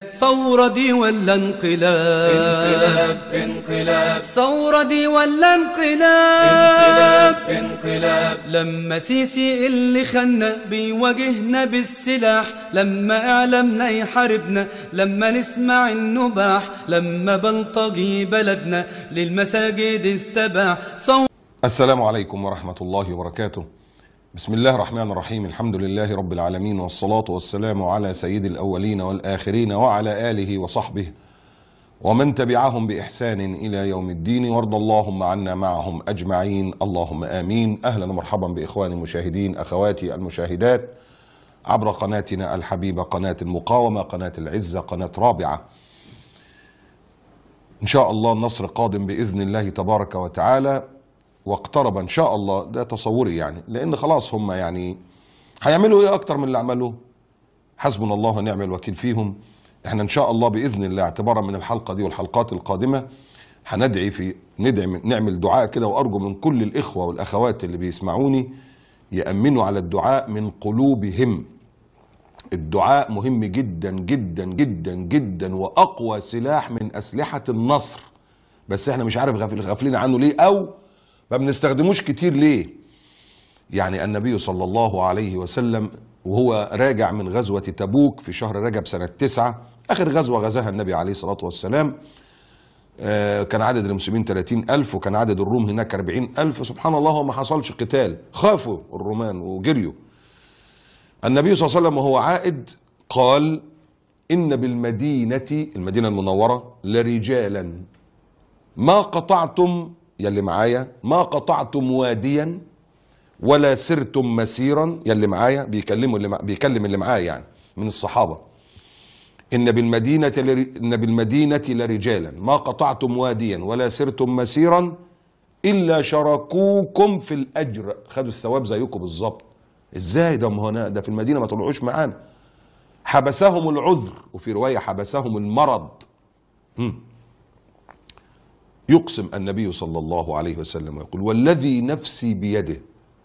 ثورة دي ولا انقلاب؟ انقلاب ثورة دي ولا انقلاب؟ انقلاب لما سيسي اللي خلنا بيواجهنا بالسلاح، لما اعلامنا يحاربنا، لما نسمع النباح، لما بلطجي بلدنا للمساجد استباح. السلام عليكم ورحمة الله وبركاته. بسم الله الرحمن الرحيم. الحمد لله رب العالمين، والصلاة والسلام على سيد الأولين والآخرين وعلى آله وصحبه ومن تبعهم بإحسان إلى يوم الدين، وارض اللهم عنا معهم أجمعين، اللهم آمين. أهلا ومرحبا بإخواني المشاهدين، أخواتي المشاهدات عبر قناتنا الحبيبة، قناة المقاومة، قناة العزة، قناة رابعة. إن شاء الله النصر قادم بإذن الله تبارك وتعالى، واقترب ان شاء الله. ده تصوري يعني، لان خلاص هم يعني هيعملوا ايه اكتر من اللي عملوه؟ حسبنا الله ونعم الوكيل فيهم. احنا ان شاء الله باذن الله اعتبارا من الحلقه دي والحلقات القادمه نعمل دعاء كده، وارجو من كل الاخوه والاخوات اللي بيسمعوني يامنوا على الدعاء من قلوبهم. الدعاء مهم جدا جدا جدا جدا، واقوى سلاح من اسلحه النصر، بس احنا مش عارف غافلين عنه ليه، او ما بنستخدموش كتير ليه. يعني النبي صلى الله عليه وسلم وهو راجع من غزوة تبوك في شهر رجب سنة 9، آخر غزوة غزاها النبي عليه الصلاة والسلام، كان عدد المسلمين 30,000 وكان عدد الروم هناك 40,000. سبحان الله، وما حصلش قتال، خافوا الرومان وجريوا. النبي صلى الله عليه وسلم وهو عائد قال: إن بالمدينة، المدينة المنورة، لرجالا ما قطعتم، يلي معايا، ما قطعتم واديا ولا سرتم مسيرا. يلي معايا بيكلم اللي معايا يعني من الصحابة. إن بالمدينة لرجالا ما قطعتم واديا ولا سرتم مسيرا إلا شاركوكم في الأجر، خدوا الثواب زيكم بالظبط. إزاي ده؟ هنا ده في المدينة ما طلعوش معانا. حبسهم العذر، وفي رواية حبسهم المرض. يقسم النبي صلى الله عليه وسلم ويقول: والذي نفسي بيده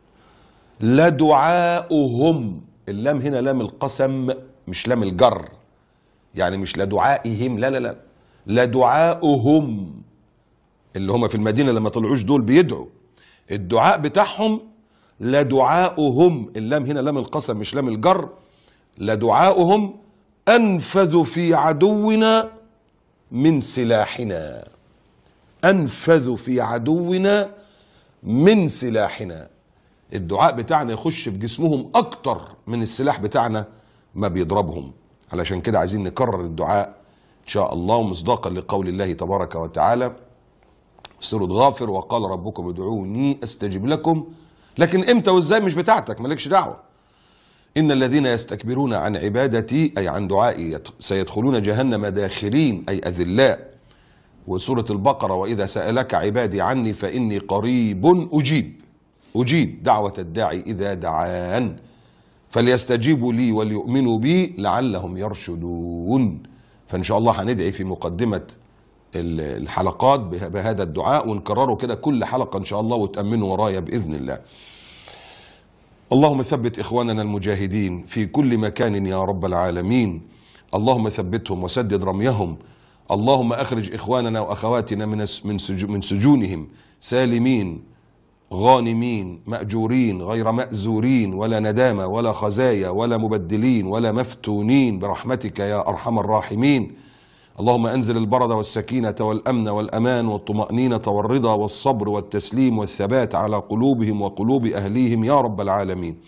لدعاؤهم. اللام هنا لام القسم مش لام الجر، يعني مش لدعائهم، لا لا لا، لدعاؤهم اللي هم في المدينة لما طلعوش دول بيدعوا، الدعاء بتاعهم لدعاؤهم. اللام هنا لام القسم مش لام الجر. لدعاؤهم أنفذ في عدونا من سلاحنا. أنفذ في عدونا من سلاحنا. الدعاء بتاعنا يخش في جسمهم أكتر من السلاح بتاعنا ما بيضربهم. علشان كده عايزين نكرر الدعاء إن شاء الله، ومصداقا لقول الله تبارك وتعالى في سورة غافر: وقال ربكم ادعوني أستجب لكم. لكن إمتى وإزاي مش بتاعتك، مالكش دعوة. إن الذين يستكبرون عن عبادتي، أي عن دعائي، سيدخلون جهنم داخرين، أي أذلاء. وسورة البقرة: وإذا سألك عبادي عني فإني قريب أجيب دعوة الداعي إذا دعان فليستجيبوا لي وليؤمنوا بي لعلهم يرشدون. فإن شاء الله هندعي في مقدمة الحلقات بهذا الدعاء، ونكرره كده كل حلقة إن شاء الله، وتأمنوا ورايا بإذن الله. اللهم ثبت إخواننا المجاهدين في كل مكان يا رب العالمين. اللهم ثبتهم وسدد رميهم. اللهم أخرج إخواننا وأخواتنا من سجونهم سالمين غانمين مأجورين غير مأزورين، ولا ندامة ولا خزايا ولا مبدلين ولا مفتونين، برحمتك يا أرحم الراحمين. اللهم أنزل البرد والسكينة والأمن والأمان والطمأنينة والرضا والصبر والتسليم والثبات على قلوبهم وقلوب أهليهم يا رب العالمين.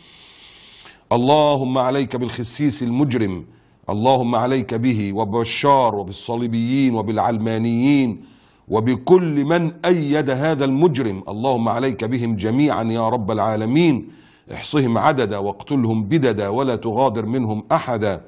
اللهم عليك بالخسيس المجرم، اللهم عليك به وببشار وبالصليبيين وبالعلمانيين وبكل من أيد هذا المجرم. اللهم عليك بهم جميعا يا رب العالمين. احصهم عددا واقتلهم بددا ولا تغادر منهم أحدا.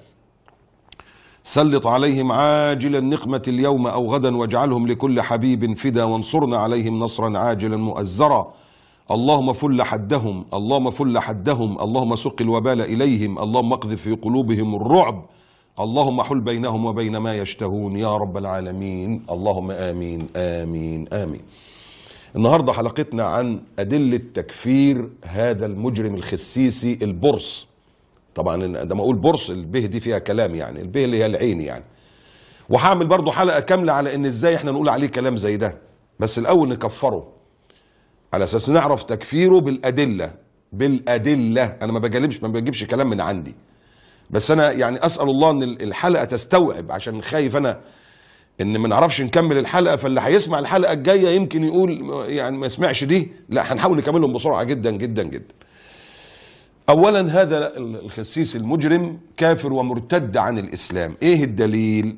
سلط عليهم عاجل النقمة اليوم أو غدا، واجعلهم لكل حبيب فدا، وانصرنا عليهم نصرا عاجلا مؤزرا. اللهم فل حدهم، اللهم فل حدهم، اللهم سق الوبال إليهم، اللهم اقذف في قلوبهم الرعب، اللهم حل بينهم وبين ما يشتهون يا رب العالمين. اللهم آمين آمين آمين. النهاردة حلقتنا عن أدلة تكفير هذا المجرم الخسيسي البرص. طبعا ده ما اقول بورص، البه دي فيها كلام، يعني البه اللي هي العين يعني. وهعمل برضو حلقة كاملة على ان ازاي احنا نقول عليه كلام زي ده، بس الاول نكفره على اساس نعرف تكفيره بالادلة. انا ما بجيبش كلام من عندي، بس انا يعني اسأل الله ان الحلقة تستوعب، عشان خايف انا ان ما نعرفش نكمل الحلقة، فاللي هيسمع الحلقة الجاية يمكن يقول يعني ما يسمعش دي. لا، هنحاول نكملهم بسرعة جدا جدا جدا. اولا هذا الخسيس المجرم كافر ومرتد عن الاسلام. ايه الدليل؟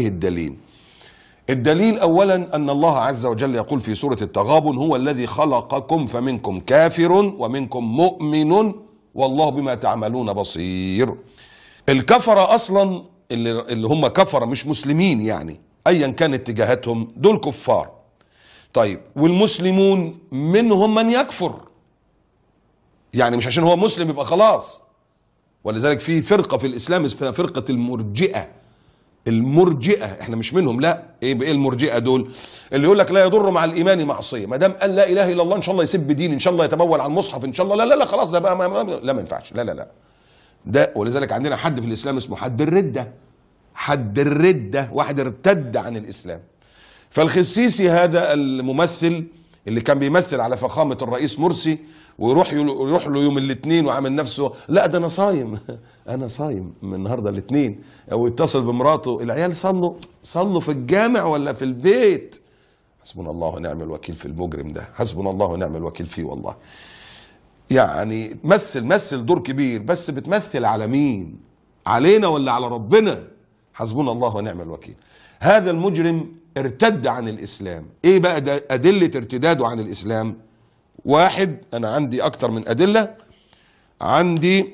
الدليل اولا ان الله عز وجل يقول في سورة التغابن: هو الذي خلقكم فمنكم كافر ومنكم مؤمن والله بما تعملون بصير. الكفرة اصلا اللي هم كفرة مش مسلمين، يعني ايا كانت اتجاهاتهم دول كفار. طيب والمسلمون منهم من يكفر، يعني مش عشان هو مسلم يبقى خلاص. ولذلك في فرقة في الاسلام اسمها فرقة المرجئة، احنا مش منهم. لا، ايه المرجئة دول؟ اللي يقول لك لا يضر مع الايمان معصية، ما دام قال لا اله الا الله ان شاء الله يسب دين، ان شاء الله يتبول على المصحف، ان شاء الله لا خلاص ده بقى ما ينفعش. لا ده. ولذلك عندنا حد في الاسلام اسمه حد الردة، واحد ارتد عن الاسلام. فالخسيسي هذا الممثل اللي كان بيمثل على فخامة الرئيس مرسي، ويروح له يوم الاثنين وعامل نفسه لا ده انا صايم من النهارده الاثنين، او يتصل بمراته: العيال صلوا في الجامع ولا في البيت؟ حسبنا الله ونعم الوكيل في المجرم ده، حسبنا الله ونعم الوكيل فيه والله. يعني مثل دور كبير، بس بتمثل على مين؟ علينا ولا على ربنا؟ حسبنا الله ونعم الوكيل. هذا المجرم ارتد عن الاسلام. ايه بقى ادلة ارتداده عن الاسلام؟ واحد، انا عندي اكتر من ادلة، عندي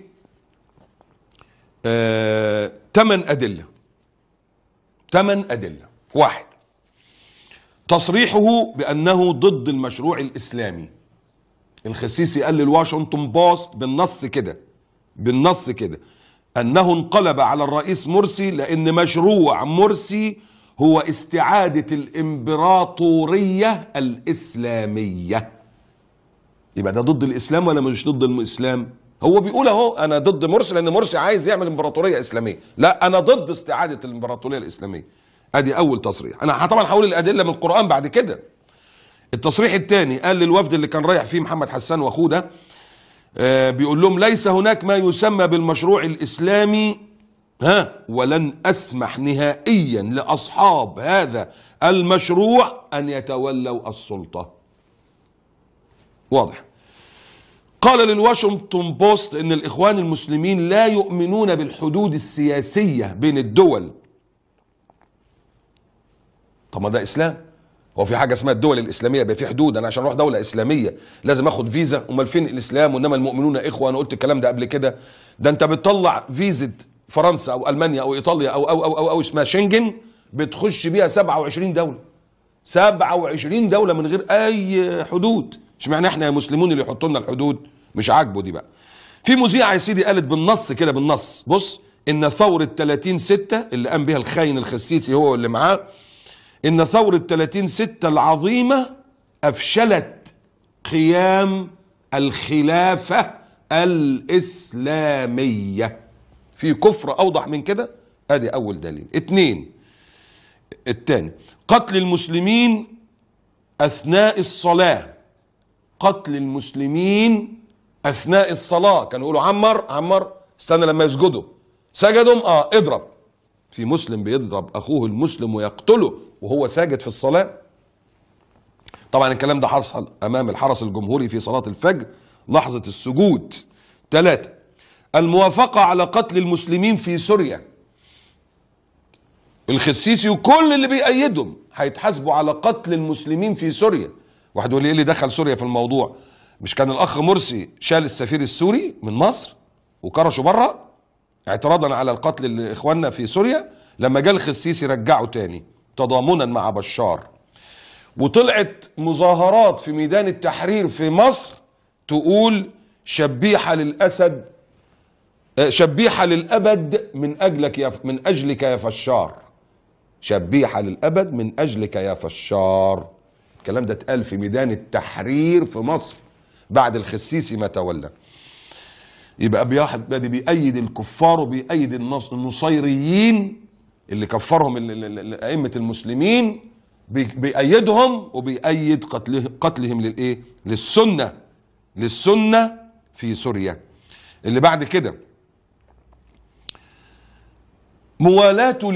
8 ادلة. واحد، تصريحه بانه ضد المشروع الاسلامي. الخسيسي قال للواشنطن بوست بالنص كده انه انقلب على الرئيس مرسي لان مشروع مرسي هو استعادة الامبراطورية الاسلامية. يبقى ده ضد الاسلام ولا مش ضد الاسلام؟ هو بيقول اهو انا ضد مرسي لان مرسي عايز يعمل امبراطورية اسلامية. لا، انا ضد استعادة الامبراطورية الاسلامية. ادي اول تصريح. انا طبعا هقول الادلة من القرآن بعد كده. التصريح الثاني قال للوفد اللي كان رايح فيه محمد حسان واخوه ده، بيقول لهم: ليس هناك ما يسمى بالمشروع الاسلامي، ولن اسمح نهائيا لاصحاب هذا المشروع ان يتولوا السلطة. واضح. قال للواشنطن بوست ان الاخوان المسلمين لا يؤمنون بالحدود السياسية بين الدول. طب ما ده اسلام. هو في حاجه اسمها الدول الاسلاميه يبقى في حدود؟ انا عشان اروح دوله اسلاميه لازم اخد فيزا؟ امال فين الاسلام؟ وانما المؤمنون اخوه. انا قلت الكلام ده قبل كده. ده انت بتطلع فيزا فرنسا او المانيا او ايطاليا او اسمها شنجن، بتخش بيها 27 دوله. 27 دوله من غير اي حدود. اشمعنى احنا يا مسلمون اللي يحطوا لنا الحدود؟ مش عاجبه دي بقى. في مذيعه يا سيدي قالت بالنص بص: ان ثوره 30/6 اللي قام بها الخاين الخسيسي هو اللي معاه، إن ثورة 30/6 العظيمة أفشلت قيام الخلافة الإسلامية. في كفر أوضح من كده؟ أدي أول دليل. الثاني، قتل المسلمين أثناء الصلاة. كانوا يقولوا عمر استنى لما يسجدوا. سجدوا اضرب. في مسلم بيضرب أخوه المسلم ويقتله وهو ساجد في الصلاة. طبعا الكلام ده حصل أمام الحرس الجمهوري في صلاة الفجر لحظة السجود. 3، الموافقة على قتل المسلمين في سوريا. الخسيسي وكل اللي بيأيدهم هيتحاسبوا على قتل المسلمين في سوريا. واحد يقول لي ايه اللي دخل سوريا في الموضوع؟ مش كان الأخ مرسي شال السفير السوري من مصر وكرشه بره اعتراضا على القتل لإخواننا في سوريا؟ لما جاء الخسيسي رجعه تاني تضامنا مع بشار. وطلعت مظاهرات في ميدان التحرير في مصر تقول شبيحة للأسد، شبيحة للأبد من أجلك يا فشار. شبيحة للأبد من أجلك يا فشار. الكلام ده اتقال في ميدان التحرير في مصر بعد الخسيسي ما تولى. يبقى بيأيد الكفار وبيأيد النصيريين اللي كفرهم ائمه المسلمين بيأيدهم وبيأيد قتلهم للايه؟ للسنه في سوريا. اللي بعد كده موالاته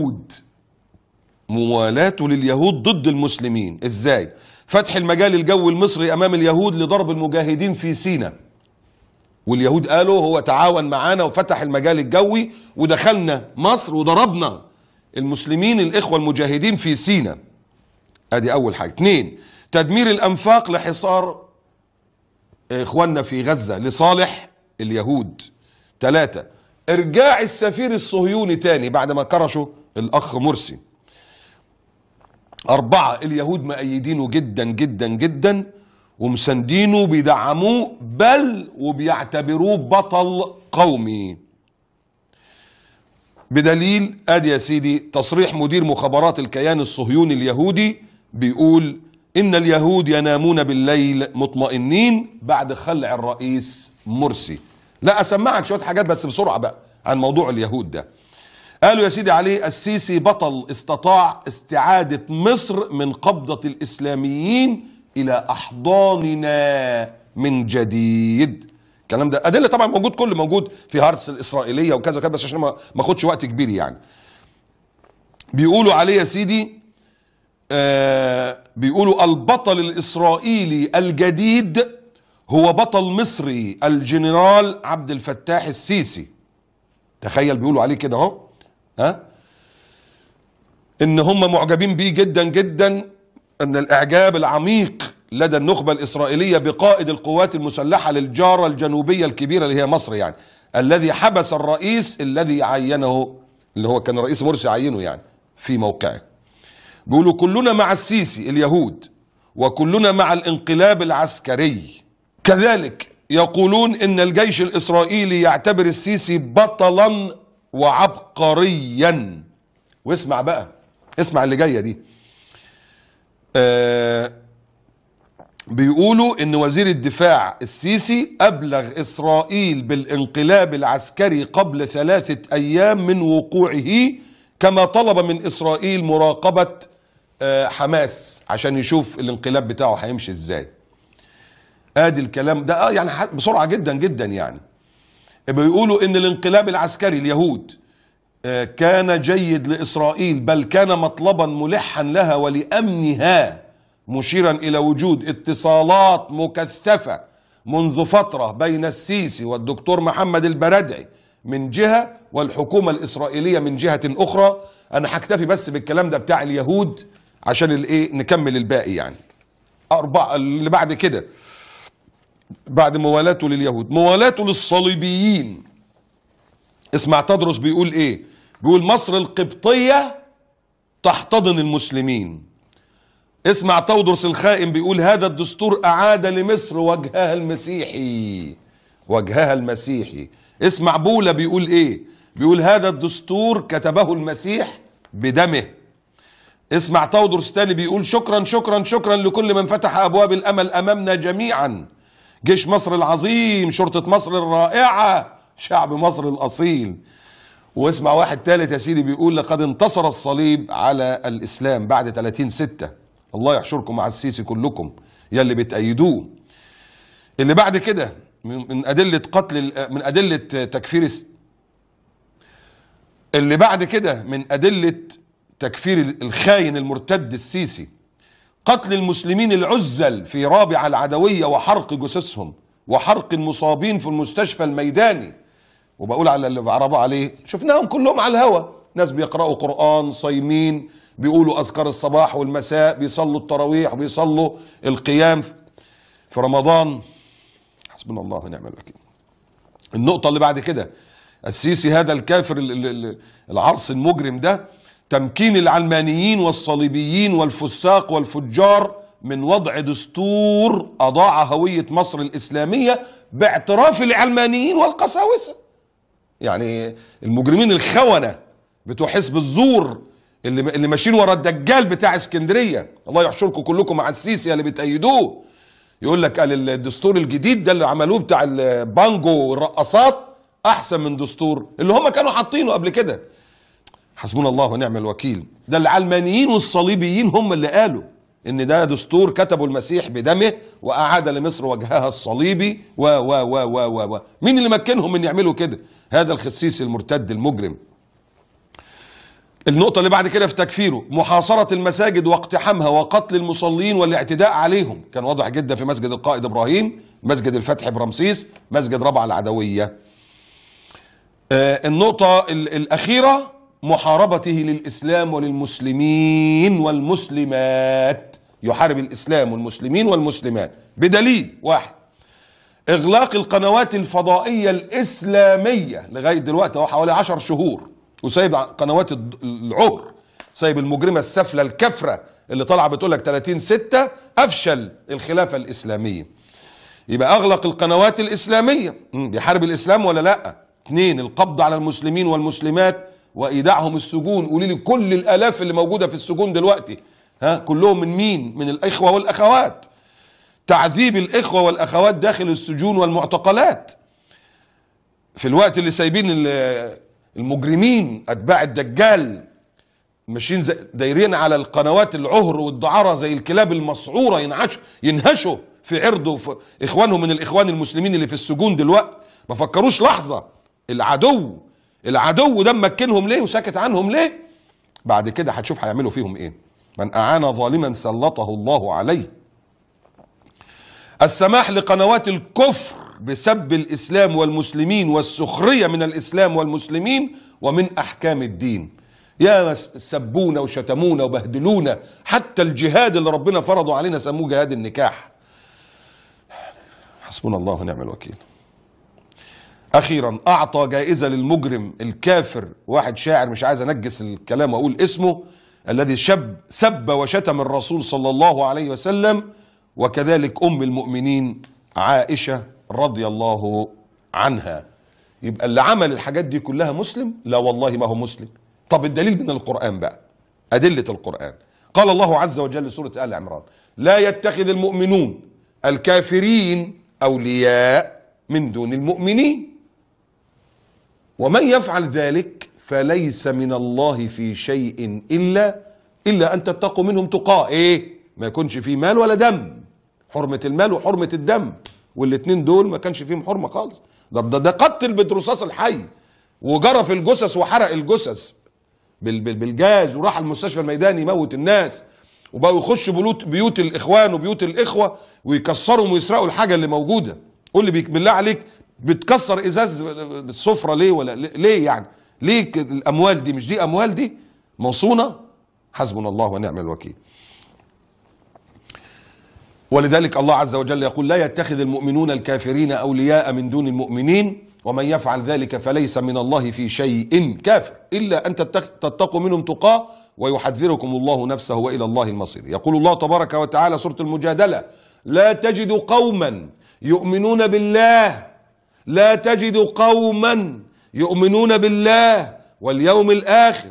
لليهود ضد المسلمين. ازاي؟ فتح المجال الجوي المصري امام اليهود لضرب المجاهدين في سيناء، واليهود قالوا هو تعاون معانا وفتح المجال الجوي ودخلنا مصر وضربنا المسلمين الاخوة المجاهدين في سيناء. ادي اول حاجة. 2 تدمير الانفاق لحصار اخواننا في غزة لصالح اليهود. 3 ارجاع السفير الصهيوني تاني بعد ما كرشوا الاخ مرسي. 4 اليهود مؤيدينه جدا جدا جدا ومساندينه بيدعموه بل وبيعتبروه بطل قومي. بدليل ادي يا سيدي تصريح مدير مخابرات الكيان الصهيوني اليهودي بيقول ان اليهود ينامون بالليل مطمئنين بعد خلع الرئيس مرسي. لا اسمعك شوية حاجات بس بسرعة بقى عن موضوع اليهود ده. قالوا يا سيدي عليه السيسي بطل استطاع استعادة مصر من قبضة الإسلاميين إلى أحضاننا من جديد. الكلام ده أدلة طبعا موجود، كله موجود في هارتس الإسرائيلية وكذا وكذا، بس عشان ما اخدش وقت كبير يعني. بيقولوا عليه يا سيدي بيقولوا البطل الإسرائيلي الجديد هو بطل مصري الجنرال عبد الفتاح السيسي. تخيل بيقولوا عليه كده اهو، ان هم معجبين بيه جدا جدا، ان الاعجاب العميق لدى النخبة الاسرائيلية بقائد القوات المسلحة للجارة الجنوبية الكبيرة اللي هي مصر يعني، الذي حبس الرئيس الذي عينه، اللي هو كان رئيس مرسي عينه يعني في موقعه. بيقولوا كلنا مع السيسي اليهود وكلنا مع الانقلاب العسكري. كذلك يقولون ان الجيش الاسرائيلي يعتبر السيسي بطلا وعبقريا. واسمع بقى، اسمع اللي جايه دي. بيقولوا ان وزير الدفاع السيسي ابلغ اسرائيل بالانقلاب العسكري قبل 3 ايام من وقوعه، كما طلب من اسرائيل مراقبة حماس عشان يشوف الانقلاب بتاعه هيمشي ازاي. ادي الكلام ده يعني بسرعة جدا جدا يعني. بيقولوا ان الانقلاب العسكري اليهود كان جيد لإسرائيل، بل كان مطلبا ملحا لها ولأمنها، مشيرا إلى وجود اتصالات مكثفة منذ فترة بين السيسي والدكتور محمد البرادعي من جهة والحكومة الإسرائيلية من جهة أخرى. أنا هكتفي بس بالكلام ده بتاع اليهود عشان الإيه نكمل الباقي يعني. 4 اللي بعد كده، بعد موالاته لليهود موالاته للصليبيين. اسمع تدرس بيقول ايه؟ بيقول مصر القبطية تحتضن المسلمين. اسمع تودرس الخائن بيقول هذا الدستور اعاد لمصر وجهها المسيحي. اسمع بولا بيقول ايه؟ بيقول هذا الدستور كتبه المسيح بدمه. اسمع تودرس تاني بيقول شكرا شكرا شكرا لكل من فتح ابواب الامل امامنا جميعا، جيش مصر العظيم، شرطة مصر الرائعة، شعب مصر الأصيل. واسمع واحد ثالث يا سيدي بيقول لقد انتصر الصليب على الإسلام بعد 30/6. الله يحشركم مع السيسي كلكم يا اللي بتأيدوه. اللي بعد كده من أدلة من أدلة تكفير، اللي بعد كده من أدلة تكفير الخاين المرتد السيسي قتل المسلمين العزل في رابعة العدوية وحرق جثثهم وحرق المصابين في المستشفى الميداني. وبقول على اللي بعربوا عليه شفناهم كلهم على الهوا، ناس بيقرأوا قرآن، صايمين، بيقولوا أذكار الصباح والمساء، بيصلوا التراويح وبيصلوا القيام في رمضان. حسبنا الله ونعم الوكيل. النقطة اللي بعد كده السيسي هذا الكافر العرس المجرم ده تمكين العلمانيين والصليبيين والفساق والفجار من وضع دستور أضاع هوية مصر الإسلامية باعتراف العلمانيين والقساوسة. يعني المجرمين الخونة بتوع حزب الزور اللي ماشيين ورا الدجال بتاع اسكندرية. الله يحشركم كلكم مع السيسي اللي بتأيدوه. يقول لك قال الدستور الجديد ده اللي عملوه بتاع البانجو والرقصات أحسن من دستور اللي هم كانوا حاطينه قبل كده. حسبنا الله ونعم الوكيل. ده العلمانيين والصليبيين هم اللي قالوا ان ده دستور كتبه المسيح بدمه واعاد لمصر وجهها الصليبي و مين اللي مكنهم من يعملوا كده؟ هذا الخسيس المرتد المجرم. النقطة اللي بعد كده في تكفيره: محاصرة المساجد واقتحامها وقتل المصلين والاعتداء عليهم. كان واضح جدا في مسجد القائد ابراهيم، مسجد الفتح برمسيس، مسجد ربع العدوية. النقطة الأخيرة: محاربته للإسلام وللمسلمين والمسلمات. يحارب الإسلام والمسلمين والمسلمات بدليل: واحد، إغلاق القنوات الفضائية الإسلامية لغاية دلوقتي، هو حوالي 10 شهور وسايب قنوات العهر، سايب المجرمة السفلة الكفرة اللي طالعة بتقول لك 30/6 أفشل الخلافة الإسلامية. يبقى أغلق القنوات الإسلامية، بيحارب الإسلام ولا لأ؟ 2، القبض على المسلمين والمسلمات وإيداعهم السجون. قولي لي كل الآلاف اللي موجودة في السجون دلوقتي، كلهم من مين؟ من الإخوة والأخوات. تعذيب الإخوة والأخوات داخل السجون والمعتقلات في الوقت اللي سايبين المجرمين أتباع الدجال ماشيين دايرين على القنوات العهر والدعارة زي الكلاب المسعورة، ينهشوا في عرض إخوانهم من الإخوان المسلمين اللي في السجون دلوقتي. ما فكروش لحظة العدو ده مكنهم ليه وساكت عنهم ليه؟ بعد كده هتشوف هيعملوا فيهم ايه. من أعان ظالما سلطه الله عليه. السماح لقنوات الكفر بسب الإسلام والمسلمين والسخرية من الإسلام والمسلمين ومن أحكام الدين. يا سبونا وشتمونا وبهدلونا، حتى الجهاد اللي ربنا فرضه علينا سموه جهاد النكاح. حسبنا الله ونعم الوكيل. أخيرا أعطى جائزة للمجرم الكافر، واحد شاعر مش عايز أنجس الكلام وأقول اسمه، الذي سب وشتم الرسول صلى الله عليه وسلم، وكذلك أم المؤمنين عائشة رضي الله عنها. يبقى اللي عمل الحاجات دي كلها مسلم؟ لا والله ما هو مسلم. طب الدليل من القرآن بقى، أدلة القرآن. قال الله عز وجل سورة آل عمران: لا يتخذ المؤمنون الكافرين أولياء من دون المؤمنين ومن يفعل ذلك فليس من الله في شيء إلا أن تتقوا منهم تقاه. إيه؟ ما يكونش فيه مال ولا دم، حرمة المال وحرمة الدم، والاتنين دول ما كانش فيهم حرمة خالص. ده قتل بالرصاص الحي وجرف الجثث وحرق الجثث بالجاز، وراح المستشفى الميداني يموت الناس، وبقوا يخشوا بيوت الإخوان وبيوت الإخوة ويكسروا ويسرقوا الحاجة اللي موجودة. قول لي بالله عليك، بتكسر ازاز السفرة ليه؟ ولا ليه يعني؟ ليه الاموال دي؟ مش دي اموال دي موصونة؟ حسبنا الله ونعم الوكيل. ولذلك الله عز وجل يقول: لا يتخذ المؤمنون الكافرين اولياء من دون المؤمنين ومن يفعل ذلك فليس من الله في شيء كافر الا ان تتقوا منهم تقاه ويحذركم الله نفسه والى الله المصير. يقول الله تبارك وتعالى سورة المجادلة: لا تجد قوما يؤمنون بالله، لا تجد قوما يؤمنون بالله واليوم الآخر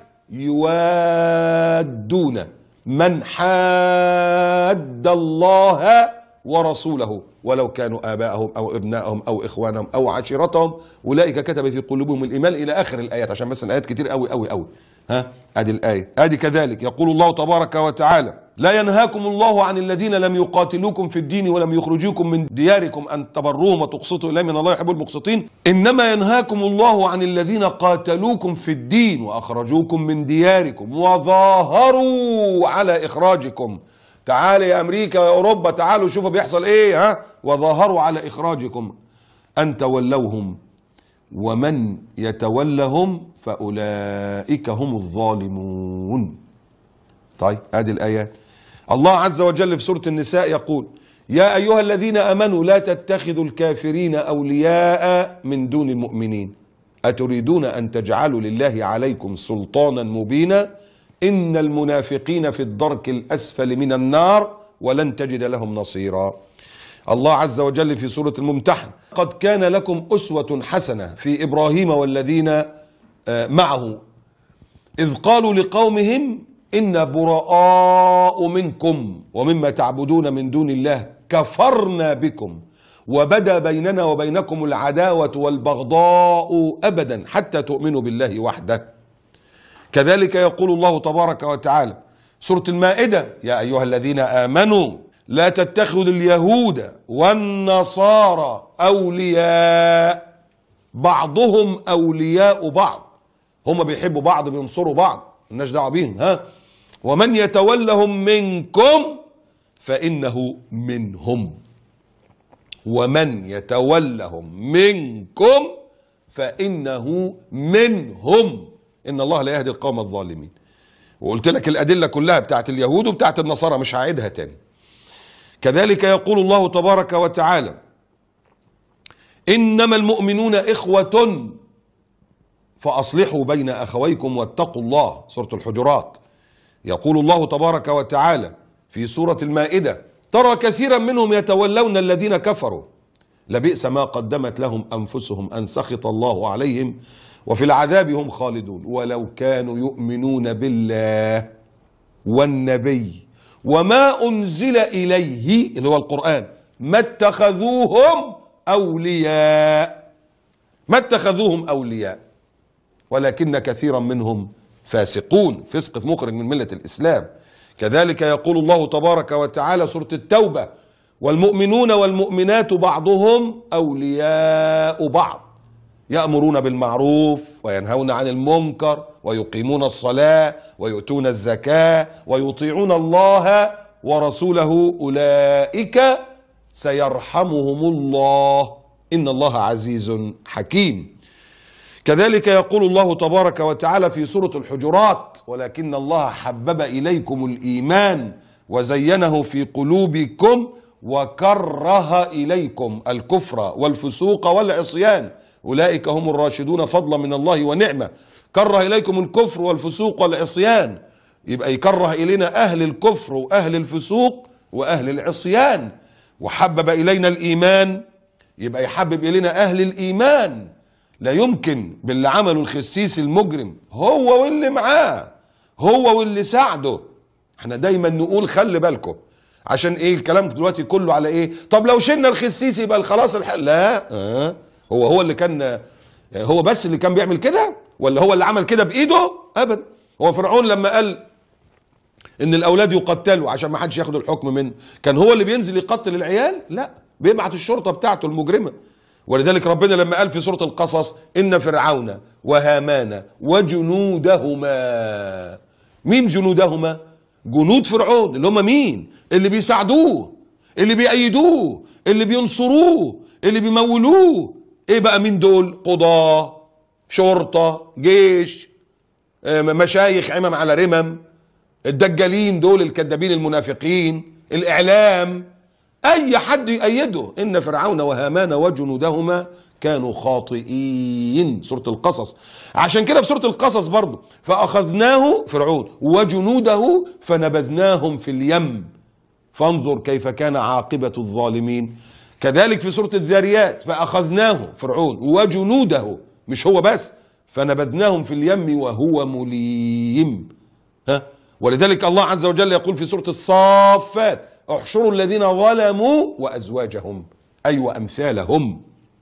يوادون من حاد الله ورسوله ولو كانوا آباءهم أو ابنائهم أو إخوانهم أو عشيرتهم أولئك كتب في قلوبهم الإيمان إلى آخر الآيات، عشان بس الآيات كتير قوي قوي قوي. ادي الآية ادي. كذلك يقول الله تبارك وتعالى: لا ينهاكم الله عن الذين لم يقاتلوكم في الدين ولم يخرجوكم من دياركم أن تبروهم وتقسطوا إليهم إن الله يحب المقسطين، إنما ينهاكم الله عن الذين قاتلوكم في الدين وأخرجوكم من دياركم وظاهروا على إخراجكم. تعال يا أمريكا ويا أوروبا، تعالوا شوفوا بيحصل إيه، وظاهروا على إخراجكم أن تولوهم ومن يتولهم فأولئك هم الظالمون. طيب ادي الآيات. الله عز وجل في سورة النساء يقول: يا أيها الذين آمنوا لا تتخذوا الكافرين أولياء من دون المؤمنين أتريدون أن تجعلوا لله عليكم سلطانا مبينا إن المنافقين في الدرك الأسفل من النار ولن تجد لهم نصيرا. الله عز وجل في سورة الممتحن: قد كان لكم أسوة حسنة في إبراهيم والذين معه إذ قالوا لقومهم إنا براء منكم ومما تعبدون من دون الله كفرنا بكم وبدا بيننا وبينكم العداوة والبغضاء أبدا حتى تؤمنوا بالله وحده. كذلك يقول الله تبارك وتعالى سورة المائدة: يا أيها الذين آمنوا لا تتخذوا اليهود والنصارى أولياء بعضهم أولياء بعض. هم بيحبوا بعض، بينصروا بعض، مالناش دعوة بيهم. ومن يتولهم منكم فإنه منهم. ومن يتولهم منكم فإنه منهم. إن الله لا يهدي القوم الظالمين. وقلت لك الأدلة كلها بتاعت اليهود وبتاعت النصارى، مش هعيدها تاني. كذلك يقول الله تبارك وتعالى: إنما المؤمنون إخوة فأصلحوا بين أخويكم واتقوا الله. سورة الحجرات. يقول الله تبارك وتعالى في سورة المائدة: ترى كثيرا منهم يتولون الذين كفروا لبئس ما قدمت لهم أنفسهم أن سخط الله عليهم وفي العذاب هم خالدون ولو كانوا يؤمنون بالله والنبي وما أنزل إليه اللي هو القرآن ما اتخذوهم أولياء. ما اتخذوهم أولياء ولكن كثيرا منهم فاسقون. فسق مخرج من ملة الإسلام. كذلك يقول الله تبارك وتعالى سورة التوبة: والمؤمنون والمؤمنات بعضهم أولياء بعض يأمرون بالمعروف وينهون عن المنكر ويقيمون الصلاة ويؤتون الزكاة ويطيعون الله ورسوله أولئك سيرحمهم الله إن الله عزيز حكيم. كذلك يقول الله تبارك وتعالى في سورة الحجرات: ولكن الله حبب إليكم الإيمان وزينه في قلوبكم وكره إليكم الكفر والفسوق والعصيان أولئك هم الراشدون فضلا من الله ونعمة. كره إليكم الكفر والفسوق والعصيان، يبقى يكره إلينا أهل الكفر وأهل الفسوق وأهل العصيان. وحبب إلينا الإيمان، يبقى يحبب إلينا أهل الإيمان. لا يمكن باللي عمله الخسيس المجرم هو واللي معاه، هو واللي ساعده. احنا دايما نقول خلي بالكم، عشان ايه الكلام دلوقتي كله على ايه؟ طب لو شلنا الخسيس يبقى خلاص الحل. لا، هو اللي كان، هو بس اللي كان بيعمل كده، ولا هو اللي عمل كده بايده؟ ابدا. هو فرعون لما قال ان الاولاد يقتلوا عشان ما حدش ياخد الحكم منه، كان هو اللي بينزل يقتل العيال؟ لا، بيبعت الشرطه بتاعته المجرمه. ولذلك ربنا لما قال في سورة القصص: إن فرعون وهامان وجنودهما. مين جنودهما؟ جنود فرعون اللي هم مين؟ اللي بيساعدوه، اللي بيأيدوه، اللي بينصروه، اللي بيمولوه. ايه بقى مين دول؟ قضاة، شرطة، جيش، مشايخ عمم على رمم، الدجالين دول، الكذابين المنافقين، الإعلام، أي حد يأيده. إن فرعون وهامان وجنودهما كانوا خاطئين. سورة القصص. عشان كده في سورة القصص برضو: فأخذناه فرعون وجنوده فنبذناهم في اليم فانظر كيف كان عاقبة الظالمين. كذلك في سورة الذاريات: فأخذناه فرعون وجنوده، مش هو بس، فنبذناهم في اليم وهو مليم. ولذلك الله عز وجل يقول في سورة الصافات: احشروا الذين ظلموا وأزواجهم أي وأمثالهم.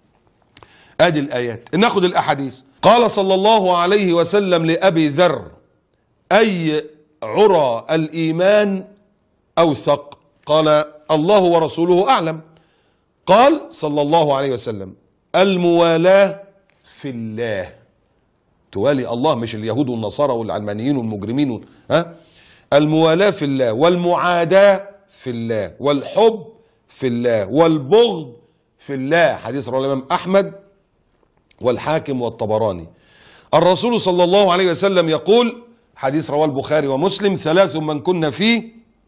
ادي الآيات. ناخد الأحاديث. قال صلى الله عليه وسلم لأبي ذر: أي عرى الإيمان أوثق؟ قال: الله ورسوله أعلم. قال صلى الله عليه وسلم: الموالاة في الله. توالي الله، مش اليهود والنصارى والعلمانيين والمجرمين الموالاة في الله، والمعاداة في الله، والحب في الله، والبغض في الله. حديث رواه الإمام أحمد والحاكم والطبراني. الرسول صلى الله عليه وسلم يقول: حديث رواه البخاري ومسلم: ثلاث من كن فيه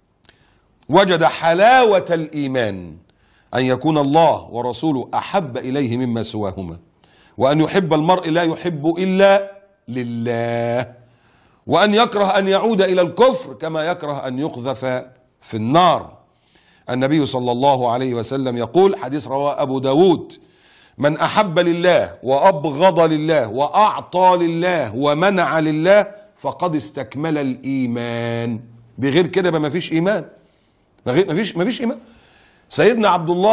وجد حلاوة الإيمان: أن يكون الله ورسوله أحب إليه مما سواهما، وأن يحب المرء لا يحب إلا لله، وأن يكره أن يعود إلى الكفر كما يكره أن يقذف في النار. النبي صلى الله عليه وسلم يقول: حديث رواه أبو داود: من أحب لله وأبغض لله وأعطى لله ومنع لله فقد استكمل الإيمان. بغير كده ما فيش إيمان، ما فيش إيمان. سيدنا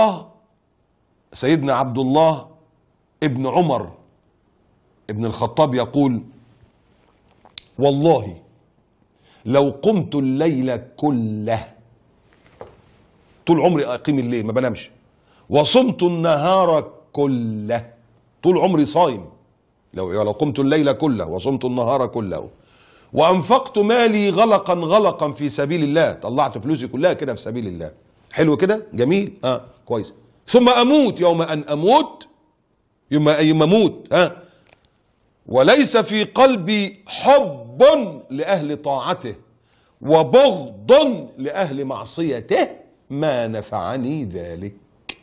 عبد الله ابن عمر ابن الخطاب يقول: والله لو قمت الليل كله، طول عمري اقيم الليل ما بنامش، وصمت النهار كله، طول عمري صايم، لو قمت الليل كله وصمت النهار كله، وانفقت مالي غلقا غلقا في سبيل الله، طلعت فلوسي كلها كده في سبيل الله، حلو كده جميل، كويس، ثم اموت يوم ان اموت، يوم اموت، وليس في قلبي حب لاهل طاعته وبغض لاهل معصيته، ما نفعني ذلك.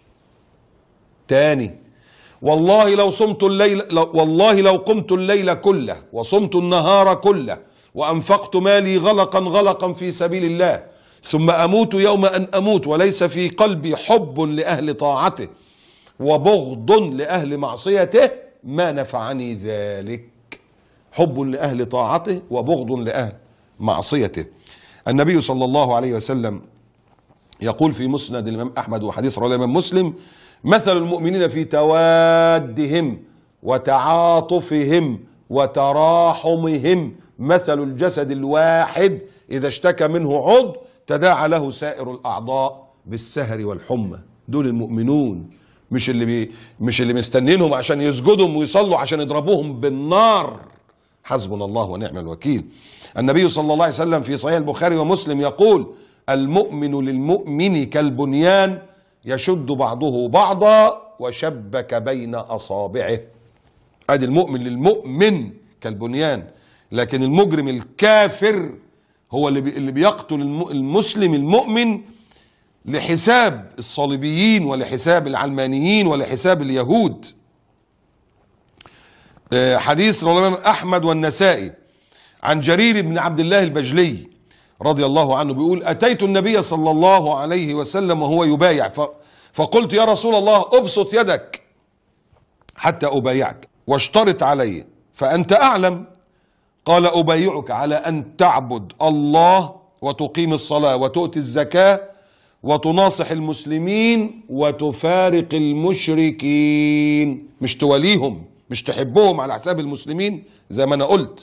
تاني، والله لو صمت الليل، والله لو قمت الليل كله وصمت النهار كله وأنفقت مالي غلقا غلقا في سبيل الله، ثم أموت يوم أن أموت وليس في قلبي حب لأهل طاعته وبغض لأهل معصيته، ما نفعني ذلك. حب لأهل طاعته وبغض لأهل معصيته. النبي صلى الله عليه وسلم يقول في مسند الإمام أحمد وحديث رواه الإمام مسلم: مثل المؤمنين في توادهم وتعاطفهم وتراحمهم مثل الجسد الواحد إذا اشتكى منه عضو تداعى له سائر الأعضاء بالسهر والحمى. دول المؤمنون، مش اللي مستنينهم عشان يسجدهم ويصلوا عشان يضربوهم بالنار. حسبنا الله ونعم الوكيل. النبي صلى الله عليه وسلم في صحيح البخاري ومسلم يقول: المؤمن للمؤمن كالبنيان يشد بعضه بعضا وشبك بين أصابعه. ادي المؤمن للمؤمن كالبنيان. لكن المجرم الكافر هو اللي بيقتل المسلم المؤمن لحساب الصليبيين ولحساب العلمانيين ولحساب اليهود. حديث رواه الإمام أحمد والنسائي عن جرير بن عبد الله البجلي رضي الله عنه بيقول: أتيت النبي صلى الله عليه وسلم وهو يبايع فقلت: يا رسول الله ابسط يدك حتى أبايعك واشترط علي فأنت أعلم. قال: أبايعك على أن تعبد الله وتقيم الصلاة وتؤتي الزكاة وتناصح المسلمين وتفارق المشركين. مش تواليهم، مش تحبهم على حساب المسلمين زي ما أنا قلت،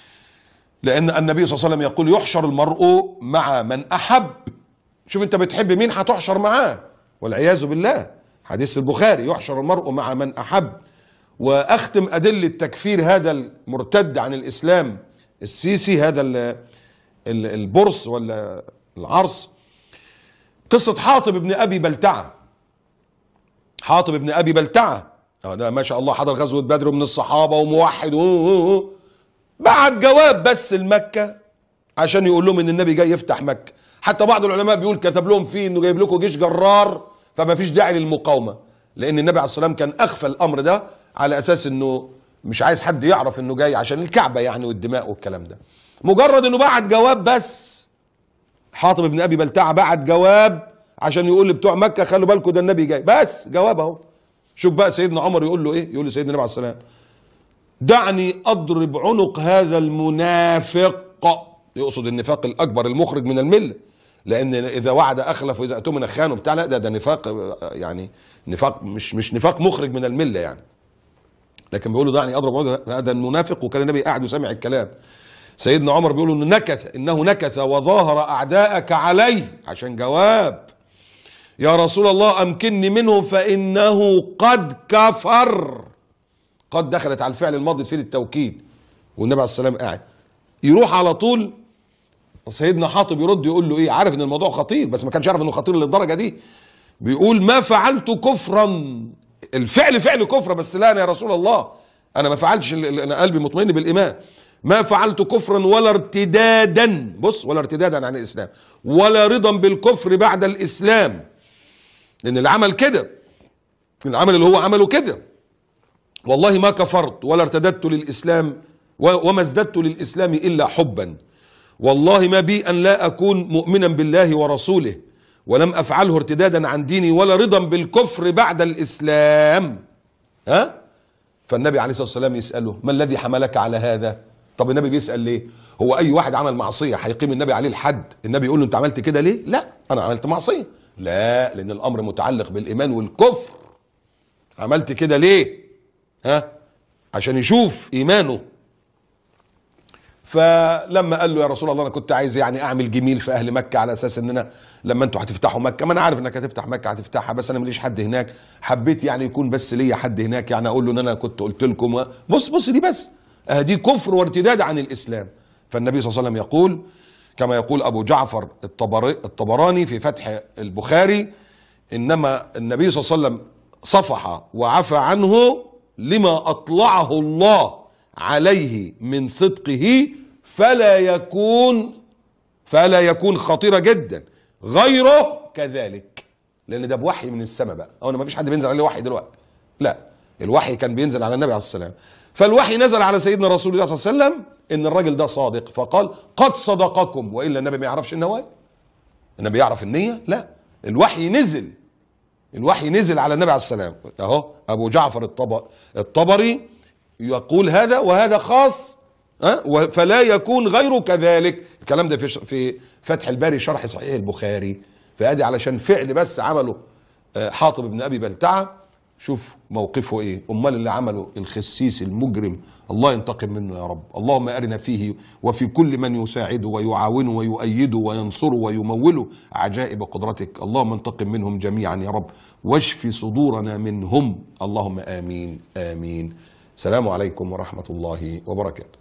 لأن النبي صلى الله عليه وسلم يقول: يحشر المرء مع من أحب. شوف أنت بتحب مين هتحشر معاه، والعياذ بالله. حديث البخاري: يحشر المرء مع من أحب. وأختم أدلة تكفير هذا المرتد عن الإسلام السيسي، هذا البرص ولا العرس، قصة حاطب بن أبي بلتعة. حاطب بن أبي بلتعة ده ما شاء الله حضر غزوة بدر من الصحابة وموحد، بعت جواب بس لمكة عشان يقول لهم ان النبي جاي يفتح مكة. حتى بعض العلماء بيقول كتب لهم فيه انه جايب لكم جيش جرار فما فيش داعي للمقاومة، لان النبي عليه الصلاة والسلام كان اخفى الامر ده على اساس انه مش عايز حد يعرف انه جاي عشان الكعبة يعني والدماء والكلام ده. مجرد انه بعت جواب بس، حاطب بن ابي بلتعة بعت جواب عشان يقول لبتوع مكة خلوا بالكم ده النبي جاي، بس جواب اهو. شوف بقى سيدنا عمر يقول له ايه؟ يقول لسيدنا النبي عليه الصلاة والسلام: دعني اضرب عنق هذا المنافق. يقصد النفاق الاكبر المخرج من المله، لان اذا وعد اخلف واذا اؤتمن خان وبتاع، لا ده نفاق، يعني نفاق مش نفاق مخرج من المله يعني. لكن بيقول له: دعني اضرب عنق هذا المنافق، وكان النبي قاعد وسامع الكلام. سيدنا عمر بيقول انه نكث وظاهر اعداءك عليه، عشان جواب: يا رسول الله امكنني منه فانه قد كفر. قد دخلت على الفعل الماضي تفيد التوكيد، والنبي عليه الصلاه والسلام قاعد. يروح على طول سيدنا حاطب يرد يقول له ايه؟ عارف ان الموضوع خطير بس ما كانش عارف انه خطير للدرجه دي. بيقول: ما فعلت كفرا، الفعل فعل كفر، بس لا انا يا رسول الله انا ما فعلتش، انا قلبي مطمئن بالايمان. ما فعلت كفرا ولا ارتدادا، بص، ولا ارتدادا عن الاسلام، ولا رضا بالكفر بعد الاسلام. لان اللي عمل كده، العمل اللي هو عمله كده، والله ما كفرت ولا ارتددت للإسلام وما ازددت للإسلام إلا حبا. والله ما بي أن لا أكون مؤمنا بالله ورسوله ولم أفعله ارتدادا عن ديني ولا رضا بالكفر بعد الإسلام. فالنبي عليه الصلاة والسلام يسأله: ما الذي حملك على هذا؟ طب النبي بيسأل ليه؟ هو أي واحد عمل معصية هيقيم النبي عليه الحد النبي يقول له أنت عملت كده ليه؟ لا، أنا عملت معصية. لا، لأن الأمر متعلق بالإيمان والكفر. عملت كده ليه؟ عشان يشوف إيمانه. فلما قال له يا رسول الله انا كنت عايز يعني اعمل جميل في اهل مكه على اساس ان انا لما انتوا هتفتحوا مكه، ما انا عارف انك هتفتح مكه هتفتحها، بس انا ماليش حد هناك، حبيت يعني يكون بس ليا حد هناك، يعني اقول له ان انا كنت قلت لكم. بص دي بس دي كفر وارتداد عن الاسلام. فالنبي صلى الله عليه وسلم يقول كما يقول ابو جعفر الطبراني في فتح البخاري: انما النبي صلى الله عليه وسلم صفح وعفى عنه لما اطلعه الله عليه من صدقه، فلا يكون خطيرة جدا غيره كذلك. لان ده بوحي من السماء بقى، او ما فيش حد بينزل عليه وحي دلوقتي، لا الوحي كان بينزل على النبي عليه الصلاه والسلام. فالوحي نزل على سيدنا رسول الله صلى الله عليه وسلم ان الراجل ده صادق، فقال قد صدقكم. والا النبي ما يعرفش النوايا، النبي يعرف النية؟ لا، الوحي نزل على النبي عليه السلام. اهو ابو جعفر الطبري يقول هذا، وهذا خاص فلا يكون غيره كذلك. الكلام ده في فتح الباري شرح صحيح البخاري. فادي علشان فعل بس عمله حاطب بن ابي بلتعه، شوف موقفه ايه. امال اللي عمله الخسيس المجرم، الله ينتقم منه يا رب. اللهم ارنا فيه وفي كل من يساعده ويعاونه ويؤيده وينصره ويموله عجائب قدرتك. اللهم انتقم منهم جميعا يا رب، واشف صدورنا منهم. اللهم امين امين. السلام عليكم ورحمه الله وبركاته.